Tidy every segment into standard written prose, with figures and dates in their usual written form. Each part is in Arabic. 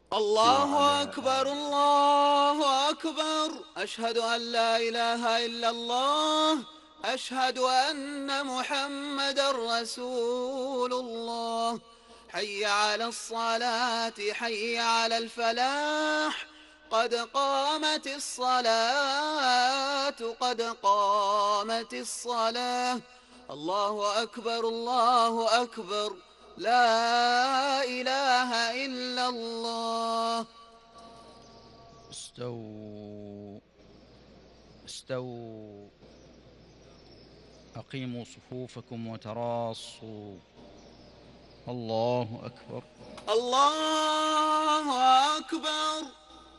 الله أكبر الله أكبر، أشهد أن لا إله إلا الله، أشهد أن محمدا رسول الله. حي على الصلاة، حي على الفلاح، قد قامت الصلاة، قد قامت الصلاة. الله أكبر الله أكبر، لا إله إلا الله. استووا استووا، أقيموا صفوفكم وتراصوا. الله أكبر. الله أكبر.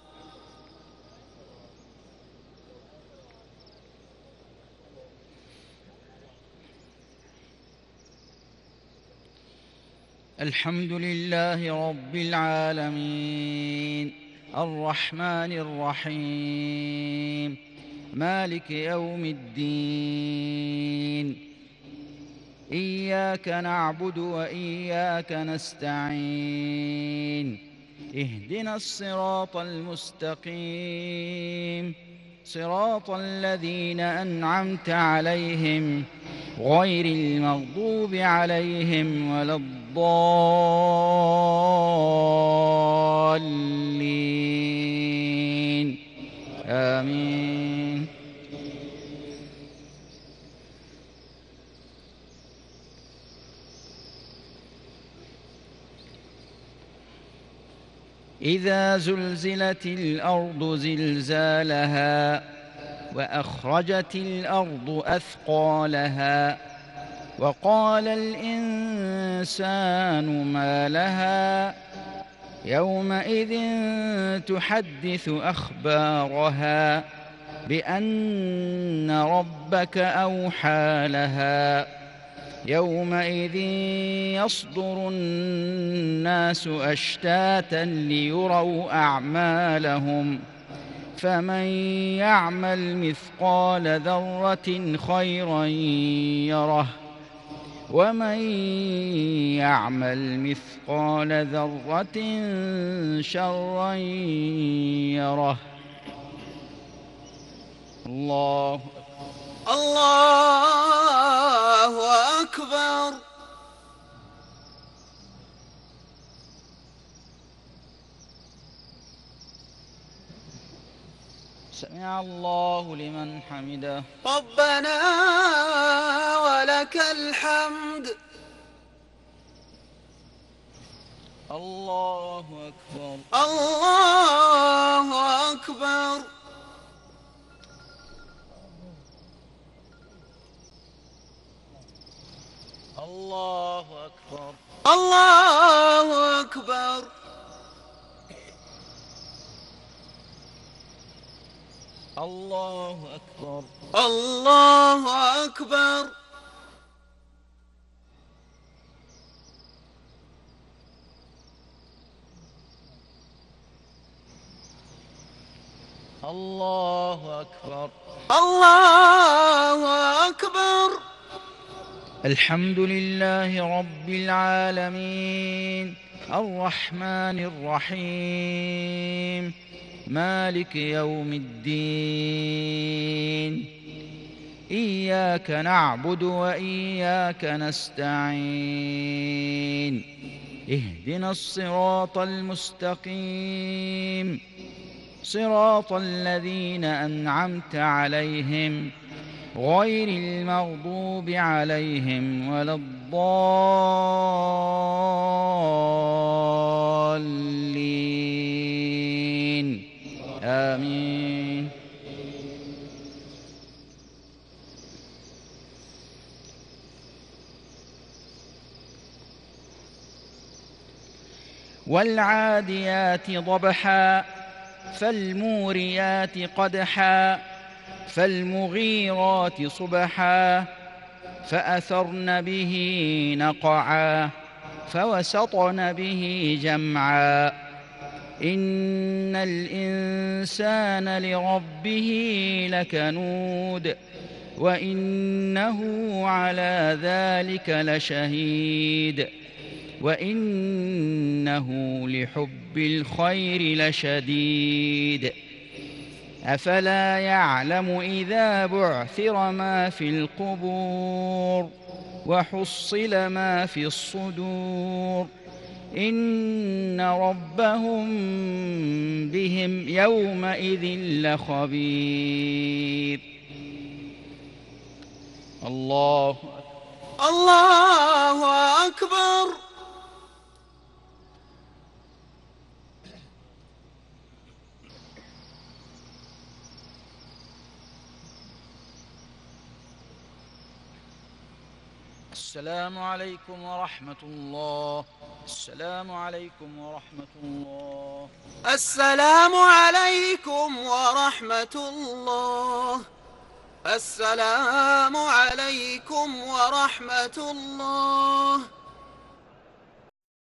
الحمد لله رب العالمين، الرحمن الرحيم، مالك يوم الدين. إياك نعبد وإياك نستعين، اهدنا الصراط المستقيم، صراط الذين أنعمت عليهم غير المغضوب عليهم ولا الضالين. آمين. إذا زلزلت الأرض زلزالها وأخرجت الأرض أثقالها وقال الإنسان ما لها يومئذ تحدث أخبارها بأن ربك أوحى لها. يومئذ يصدر الناس أشتاتا ليروا أعمالهم، فمن يعمل مثقال ذرة خيرا يره، ومن يعمل مثقال ذرة شرا يره. الله الله أكبر. سمع الله لمن حمده. ربنا ولك الحمد. الله أكبر. الله أكبر. الله أكبر. الله أكبر. الله أكبر. الله أكبر. الله أكبر. الله أكبر. الحمد لله رب العالمين، الرحمن الرحيم، مالك يوم الدين. إياك نعبد وإياك نستعين، اهدنا الصراط المستقيم، صراط الذين أنعمت عليهم غير المغضوب عليهم ولا الضالين. آمين. والعاديات ضبحا فالموريات قدحا فالمغيرات صبحا فأثرن به نقعا فوسطن به جمعا. إن الإنسان لربه لكنود وإنه على ذلك لشهيد وإنه لحب الخير لشديد أفلا يعلم إذا بعثر ما في القبور وحصل ما في الصدور إن ربهم بهم يومئذ لخبير. الله أكبر. السلام عليكم ورحمة الله. السلام عليكم ورحمة الله. السلام عليكم ورحمة الله. السلام عليكم ورحمة الله.